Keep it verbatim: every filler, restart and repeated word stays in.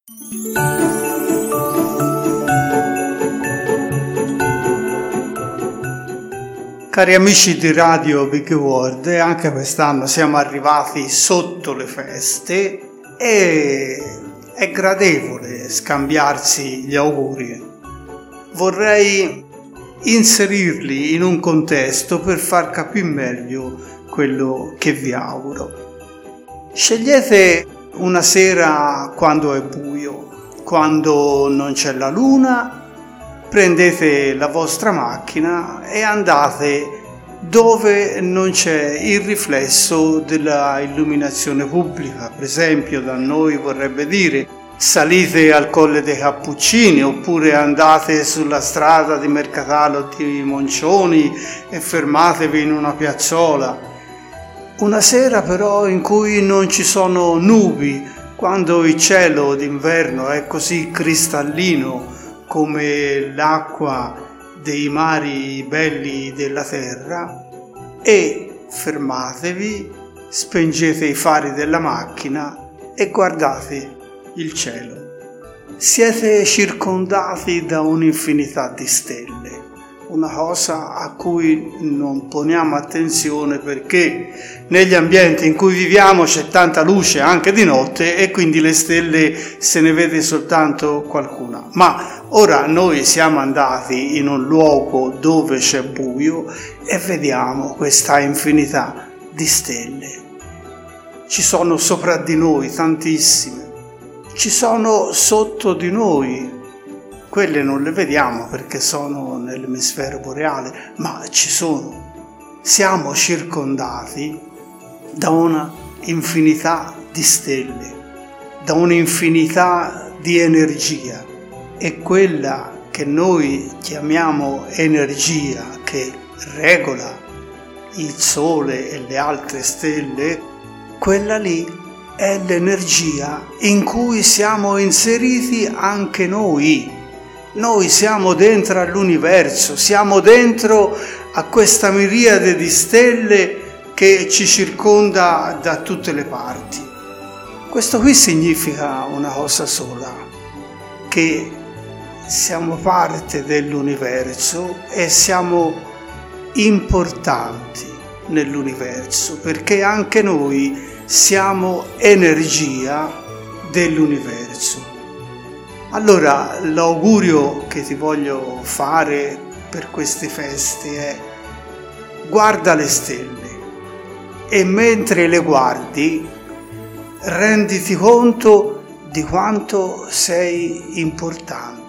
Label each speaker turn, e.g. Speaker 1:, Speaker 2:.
Speaker 1: Cari amici di Radio Big World, anche quest'anno siamo arrivati sotto le feste e è gradevole scambiarsi gli auguri. Vorrei inserirli in un contesto per far capire meglio quello che vi auguro. Scegliete una sera quando è buio, quando non c'è la luna. Prendete la vostra macchina e andate dove non c'è il riflesso della illuminazione pubblica. Per esempio, da noi vorrebbe dire salite al Colle dei Cappuccini, oppure andate sulla strada di Mercatale o di Moncioni e fermatevi in una piazzola. Una sera però in cui non ci sono nubi, quando il cielo d'inverno è così cristallino come l'acqua dei mari belli della terra, e fermatevi, spengete i fari della macchina e guardate il cielo. Siete circondati da un'infinità di stelle, una cosa a cui non poniamo attenzione perché negli ambienti in cui viviamo c'è tanta luce anche di notte e quindi le stelle se ne vede soltanto qualcuna. Ma ora noi siamo andati in un luogo dove c'è buio e vediamo questa infinità di stelle. Ci sono sopra di noi tantissime, ci sono sotto di noi. Quelle non le vediamo perché sono nell'emisfero boreale, ma ci sono. Siamo circondati da una infinità di stelle, da un'infinità di energia. E quella che noi chiamiamo energia, che regola il Sole e le altre stelle, quella lì è l'energia in cui siamo inseriti anche noi. Noi siamo dentro all'universo, siamo dentro a questa miriade di stelle che ci circonda da tutte le parti. Questo qui significa una cosa sola, che siamo parte dell'universo e siamo importanti nell'universo, perché anche noi siamo energia dell'universo. Allora, l'augurio che ti voglio fare per queste feste è: guarda le stelle e mentre le guardi renditi conto di quanto sei importante.